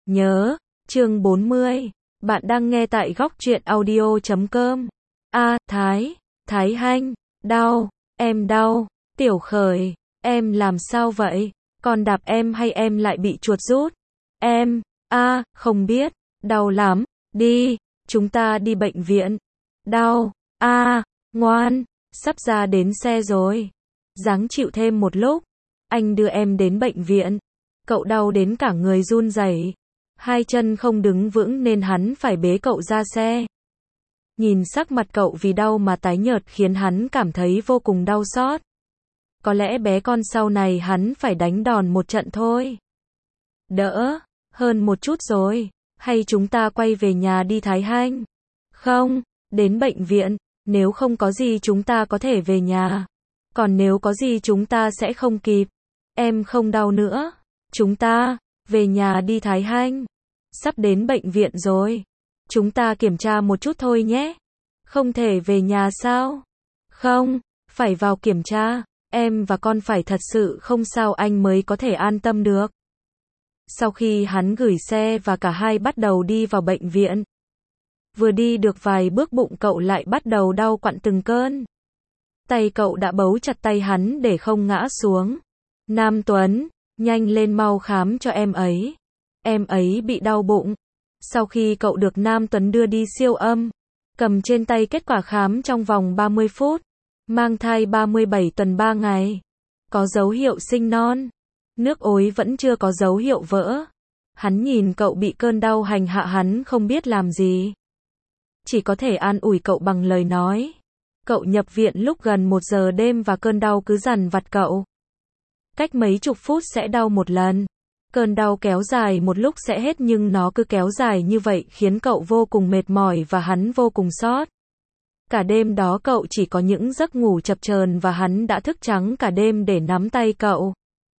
Nhớ, chương 40. Bạn đang nghe tại góc truyện audio.com. Thái Hanh, đau, em đau, Tiểu Khởi, em làm sao vậy? Con đạp em hay em lại bị chuột rút? Em, không biết, đau lắm, đi, chúng ta đi bệnh viện. Đau, ngoan, sắp ra đến xe rồi. Ráng chịu thêm một lúc, anh đưa em đến bệnh viện. Cậu đau đến cả người run rẩy, hai chân không đứng vững nên hắn phải bế cậu ra xe. Nhìn sắc mặt cậu vì đau mà tái nhợt khiến hắn cảm thấy vô cùng đau xót. Có lẽ bé con sau này hắn phải đánh đòn một trận thôi. Đỡ hơn một chút rồi, hay chúng ta quay về nhà đi Thái Hanh? Không, đến bệnh viện, nếu không có gì chúng ta có thể về nhà. Còn nếu có gì chúng ta sẽ không kịp. Em không đau nữa. Chúng ta về nhà đi Thái Hanh. Sắp đến bệnh viện rồi. Chúng ta kiểm tra một chút thôi nhé. Không thể về nhà sao? Không, phải vào kiểm tra. Em và con phải thật sự không sao anh mới có thể an tâm được. Sau khi hắn gửi xe và cả hai bắt đầu đi vào bệnh viện. Vừa đi được vài bước bụng cậu lại bắt đầu đau quặn từng cơn. Tay cậu đã bấu chặt tay hắn để không ngã xuống. Nam Tuấn, nhanh lên mau khám cho em ấy. Em ấy bị đau bụng. Sau khi cậu được Nam Tuấn đưa đi siêu âm, cầm trên tay kết quả khám trong vòng 30 phút. Mang thai 37 tuần 3 ngày. Có dấu hiệu sinh non. Nước ối vẫn chưa có dấu hiệu vỡ. Hắn nhìn cậu bị cơn đau hành hạ hắn không biết làm gì. Chỉ có thể an ủi cậu bằng lời nói. Cậu nhập viện lúc gần 1 giờ đêm và cơn đau cứ dằn vặt cậu. Cách mấy chục phút sẽ đau một lần. Cơn đau kéo dài một lúc sẽ hết nhưng nó cứ kéo dài như vậy khiến cậu vô cùng mệt mỏi và hắn vô cùng sót. Cả đêm đó cậu chỉ có những giấc ngủ chập chờn và hắn đã thức trắng cả đêm để nắm tay cậu.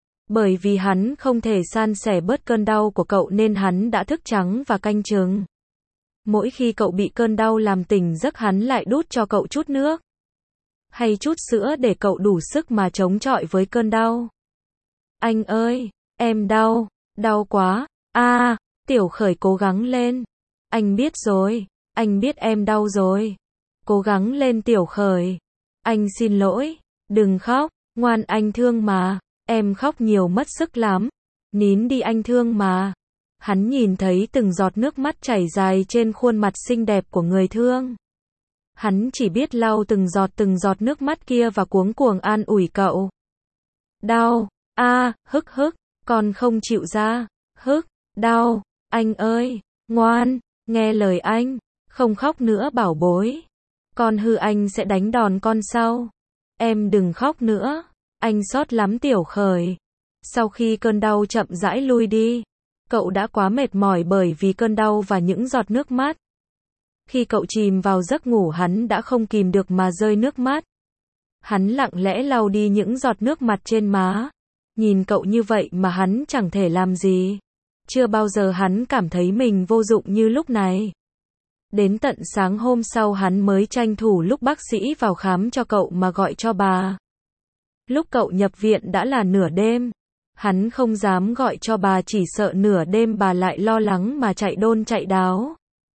Bởi vì hắn không thể san sẻ bớt cơn đau của cậu nên hắn đã thức trắng và canh chừng. Mỗi khi cậu bị cơn đau làm tỉnh giấc hắn lại đút cho cậu chút nước. Hay chút sữa để cậu đủ sức mà chống chọi với cơn đau. Anh ơi, em đau, đau quá, Tiểu Khởi cố gắng lên. Anh biết rồi, anh biết em đau rồi. Cố gắng lên Tiểu Khởi. Anh xin lỗi, đừng khóc, ngoan anh thương mà, em khóc nhiều mất sức lắm. Nín đi anh thương mà. Hắn nhìn thấy từng giọt nước mắt chảy dài trên khuôn mặt xinh đẹp của người thương. Hắn chỉ biết lau từng giọt nước mắt kia và cuống cuồng an ủi cậu. Đau, hức, con không chịu ra, đau, anh ơi, ngoan, nghe lời anh, không khóc nữa bảo bối. Con hư anh sẽ đánh đòn con sau. Em đừng khóc nữa, anh xót lắm Tiểu Khởi. Sau khi cơn đau chậm rãi lui đi, cậu đã quá mệt mỏi bởi vì cơn đau và những giọt nước mắt. Khi cậu chìm vào giấc ngủ hắn đã không kìm được mà rơi nước mắt. Hắn lặng lẽ lau đi những giọt nước mặt trên má. Nhìn cậu như vậy mà hắn chẳng thể làm gì. Chưa bao giờ hắn cảm thấy mình vô dụng như lúc này. Đến tận sáng hôm sau hắn mới tranh thủ lúc bác sĩ vào khám cho cậu mà gọi cho bà. Lúc cậu nhập viện đã là nửa đêm. Hắn không dám gọi cho bà chỉ sợ nửa đêm bà lại lo lắng mà chạy đôn chạy đáo.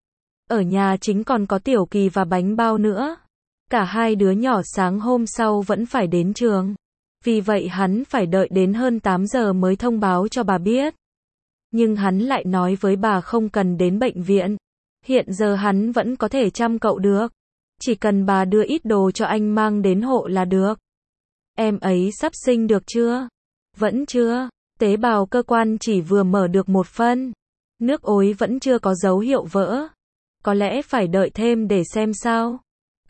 Ở nhà chính còn có Tiểu Kỳ và bánh bao nữa. Cả hai đứa nhỏ sáng hôm sau vẫn phải đến trường. Vì vậy hắn phải đợi đến hơn 8 giờ mới thông báo cho bà biết. Nhưng hắn lại nói với bà không cần đến bệnh viện. Hiện giờ hắn vẫn có thể chăm cậu được. Chỉ cần bà đưa ít đồ cho anh mang đến hộ là được. Em ấy sắp sinh được chưa? Vẫn chưa. Tế bào cơ quan chỉ vừa mở được 1 phân. Nước ối vẫn chưa có dấu hiệu vỡ. Có lẽ phải đợi thêm để xem sao.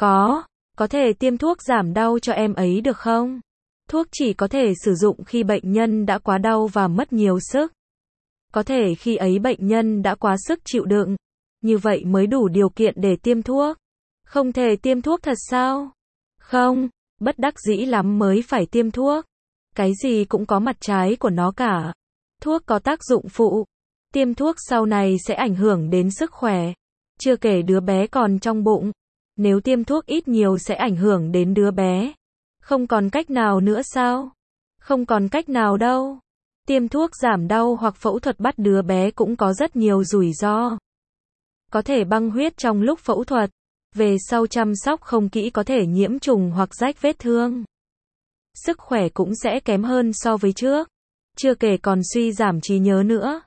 Có thể tiêm thuốc giảm đau cho em ấy được không? Thuốc chỉ có thể sử dụng khi bệnh nhân đã quá đau và mất nhiều sức. Có thể khi ấy bệnh nhân đã quá sức chịu đựng. Như vậy mới đủ điều kiện để tiêm thuốc. Không thể tiêm thuốc thật sao? Không, bất đắc dĩ lắm mới phải tiêm thuốc. Cái gì cũng có mặt trái của nó cả. Thuốc có tác dụng phụ. Tiêm thuốc sau này sẽ ảnh hưởng đến sức khỏe. Chưa kể đứa bé còn trong bụng. Nếu tiêm thuốc ít nhiều sẽ ảnh hưởng đến đứa bé. Không còn cách nào nữa sao? Không còn cách nào đâu. Tiêm thuốc giảm đau hoặc phẫu thuật bắt đứa bé cũng có rất nhiều rủi ro. Có thể băng huyết trong lúc phẫu thuật. Về sau chăm sóc không kỹ có thể nhiễm trùng hoặc rách vết thương. Sức khỏe cũng sẽ kém hơn so với trước. Chưa kể còn suy giảm trí nhớ nữa.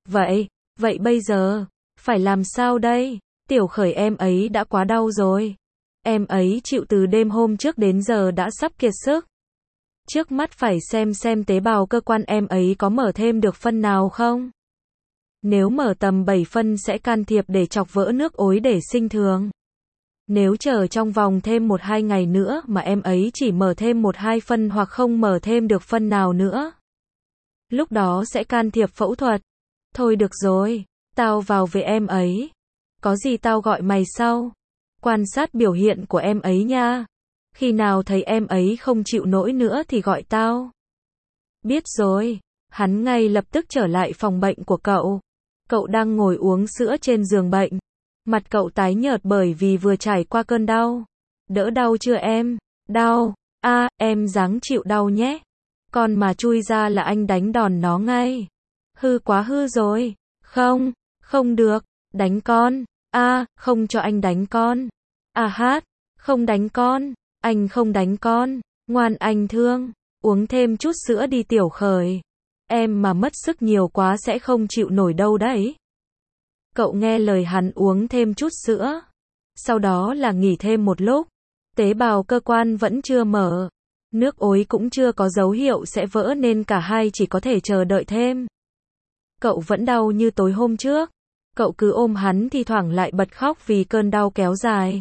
Vậy bây giờ, phải làm sao đây? Tiểu Khởi em ấy đã quá đau rồi. Em ấy chịu từ đêm hôm trước đến giờ đã sắp kiệt sức. Trước mắt phải xem tế bào cơ quan em ấy có mở thêm được phân nào không. Nếu mở tầm 7 phân sẽ can thiệp để chọc vỡ nước ối để sinh thường. Nếu chờ trong vòng thêm 1-2 ngày nữa mà em ấy chỉ mở thêm 1-2 phân hoặc không mở thêm được phân nào nữa, lúc đó sẽ can thiệp phẫu thuật. Thôi được rồi, tao vào với em ấy. Có gì tao gọi mày sau. Quan sát biểu hiện của em ấy nha. Khi nào thấy em ấy không chịu nổi nữa thì gọi tao. Biết rồi. Hắn ngay lập tức trở lại phòng bệnh của cậu. Cậu đang ngồi uống sữa trên giường bệnh. Mặt cậu tái nhợt bởi vì vừa trải qua cơn đau. Đỡ đau chưa em? Đau. Em ráng chịu đau nhé. Con mà chui ra là anh đánh đòn nó ngay. Hư quá hư rồi. Không được. Đánh con. Không cho anh đánh con. Không đánh con. Anh không đánh con. Ngoan anh thương. Uống thêm chút sữa đi Tiểu Khởi. Em mà mất sức nhiều quá sẽ không chịu nổi đâu đấy. Cậu nghe lời hắn uống thêm chút sữa. Sau đó là nghỉ thêm một lúc. Tế bào cơ quan vẫn chưa mở. Nước ối cũng chưa có dấu hiệu sẽ vỡ nên cả hai chỉ có thể chờ đợi thêm. Cậu vẫn đau như tối hôm trước. Cậu cứ ôm hắn thi thoảng lại bật khóc vì cơn đau kéo dài.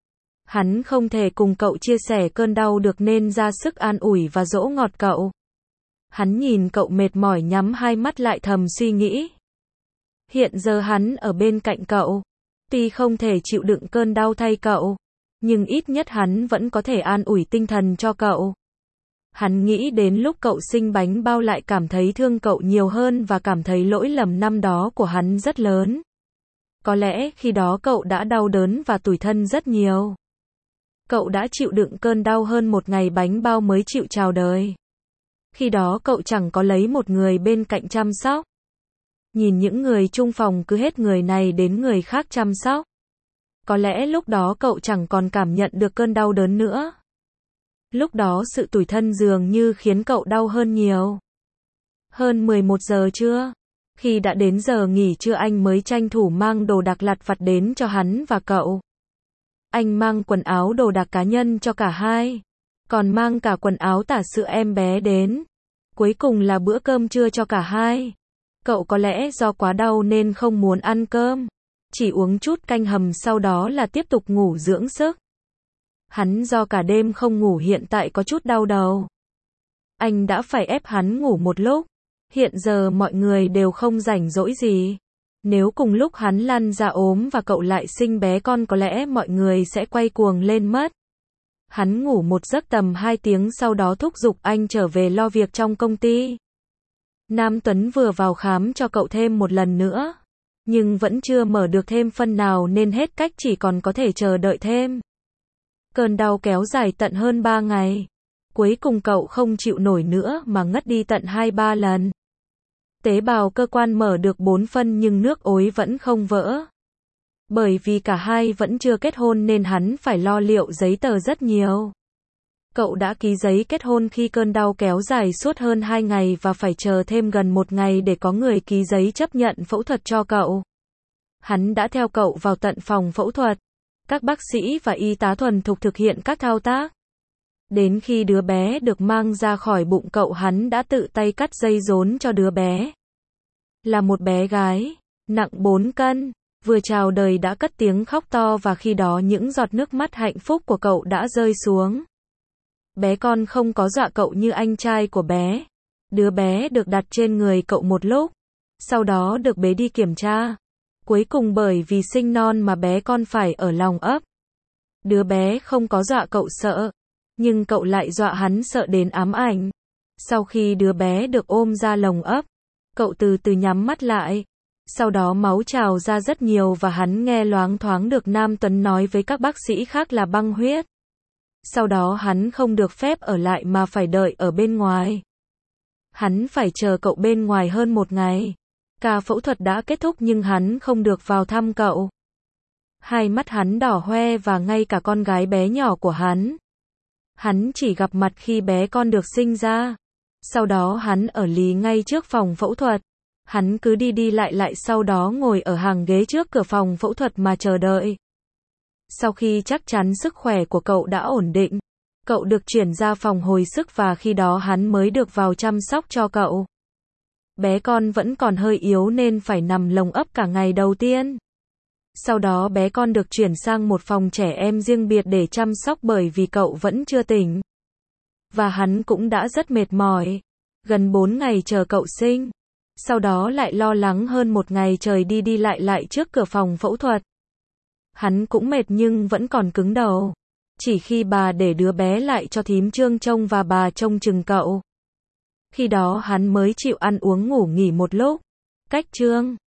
Hắn không thể cùng cậu chia sẻ cơn đau được nên ra sức an ủi và dỗ ngọt cậu. Hắn nhìn cậu mệt mỏi nhắm hai mắt lại thầm suy nghĩ. Hiện giờ hắn ở bên cạnh cậu. Tuy không thể chịu đựng cơn đau thay cậu, nhưng ít nhất hắn vẫn có thể an ủi tinh thần cho cậu. Hắn nghĩ đến lúc cậu sinh bánh bao lại cảm thấy thương cậu nhiều hơn và cảm thấy lỗi lầm năm đó của hắn rất lớn. Có lẽ khi đó cậu đã đau đớn và tủi thân rất nhiều. Cậu đã chịu đựng cơn đau hơn một ngày bánh bao mới chịu chào đời. Khi đó cậu chẳng có lấy một người bên cạnh chăm sóc. Nhìn những người chung phòng cứ hết người này đến người khác chăm sóc. Có lẽ lúc đó cậu chẳng còn cảm nhận được cơn đau đớn nữa. Lúc đó sự tủi thân dường như khiến cậu đau hơn nhiều. Hơn 11 giờ trưa. Khi đã đến giờ nghỉ trưa anh mới tranh thủ mang đồ đạc lặt vặt đến cho hắn và cậu. Anh mang quần áo đồ đạc cá nhân cho cả hai. Còn mang cả quần áo tả sữa em bé đến. Cuối cùng là bữa cơm trưa cho cả hai. Cậu có lẽ do quá đau nên không muốn ăn cơm. Chỉ uống chút canh hầm sau đó là tiếp tục ngủ dưỡng sức. Hắn do cả đêm không ngủ hiện tại có chút đau đầu. Anh đã phải ép hắn ngủ một lúc. Hiện giờ mọi người đều không rảnh rỗi gì. Nếu cùng lúc hắn lăn ra ốm và cậu lại sinh bé con có lẽ mọi người sẽ quay cuồng lên mất. Hắn ngủ một giấc tầm 2 tiếng sau đó thúc giục anh trở về lo việc trong công ty. Nam Tuấn vừa vào khám cho cậu thêm một lần nữa. Nhưng vẫn chưa mở được thêm phân nào nên hết cách chỉ còn có thể chờ đợi thêm. Cơn đau kéo dài tận hơn 3 ngày. Cuối cùng cậu không chịu nổi nữa mà ngất đi tận 2-3 lần. Tế bào cơ quan mở được 4 phân nhưng nước ối vẫn không vỡ. Bởi vì cả hai vẫn chưa kết hôn nên hắn phải lo liệu giấy tờ rất nhiều. Cậu đã ký giấy kết hôn khi cơn đau kéo dài suốt hơn 2 ngày và phải chờ thêm gần 1 ngày để có người ký giấy chấp nhận phẫu thuật cho cậu. Hắn đã theo cậu vào tận phòng phẫu thuật. Các bác sĩ và y tá thuần thục thực hiện các thao tác. Đến khi đứa bé được mang ra khỏi bụng cậu hắn đã tự tay cắt dây rốn cho đứa bé. Là một bé gái, nặng 4 cân, vừa chào đời đã cất tiếng khóc to và khi đó những giọt nước mắt hạnh phúc của cậu đã rơi xuống. Bé con không có dọa cậu như anh trai của bé. Đứa bé được đặt trên người cậu một lúc, sau đó được bế đi kiểm tra. Cuối cùng bởi vì sinh non mà bé con phải ở lòng ấp. Đứa bé không có dọa cậu sợ, nhưng cậu lại dọa hắn sợ đến ám ảnh. Sau khi đứa bé được ôm ra lồng ấp, cậu từ từ nhắm mắt lại. Sau đó máu trào ra rất nhiều và hắn nghe loáng thoáng được Nam Tuấn nói với các bác sĩ khác là băng huyết. Sau đó hắn không được phép ở lại mà phải đợi ở bên ngoài. Hắn phải chờ cậu bên ngoài hơn 1 ngày. Ca phẫu thuật đã kết thúc nhưng hắn không được vào thăm cậu. Hai mắt hắn đỏ hoe và ngay cả con gái bé nhỏ của hắn. Hắn chỉ gặp mặt khi bé con được sinh ra. Sau đó hắn ở lì ngay trước phòng phẫu thuật. Hắn cứ đi đi lại lại sau đó ngồi ở hàng ghế trước cửa phòng phẫu thuật mà chờ đợi. Sau khi chắc chắn sức khỏe của cậu đã ổn định, cậu được chuyển ra phòng hồi sức và khi đó hắn mới được vào chăm sóc cho cậu. Bé con vẫn còn hơi yếu nên phải nằm lồng ấp cả ngày đầu tiên. Sau đó bé con được chuyển sang một phòng trẻ em riêng biệt để chăm sóc bởi vì cậu vẫn chưa tỉnh. Và hắn cũng đã rất mệt mỏi. Gần 4 ngày chờ cậu sinh. Sau đó lại lo lắng hơn 1 ngày trời đi đi lại lại trước cửa phòng phẫu thuật. Hắn cũng mệt nhưng vẫn còn cứng đầu. Chỉ khi bà để đứa bé lại cho thím Trương trông và bà trông chừng cậu. Khi đó hắn mới chịu ăn uống ngủ nghỉ một lúc. Cách Trương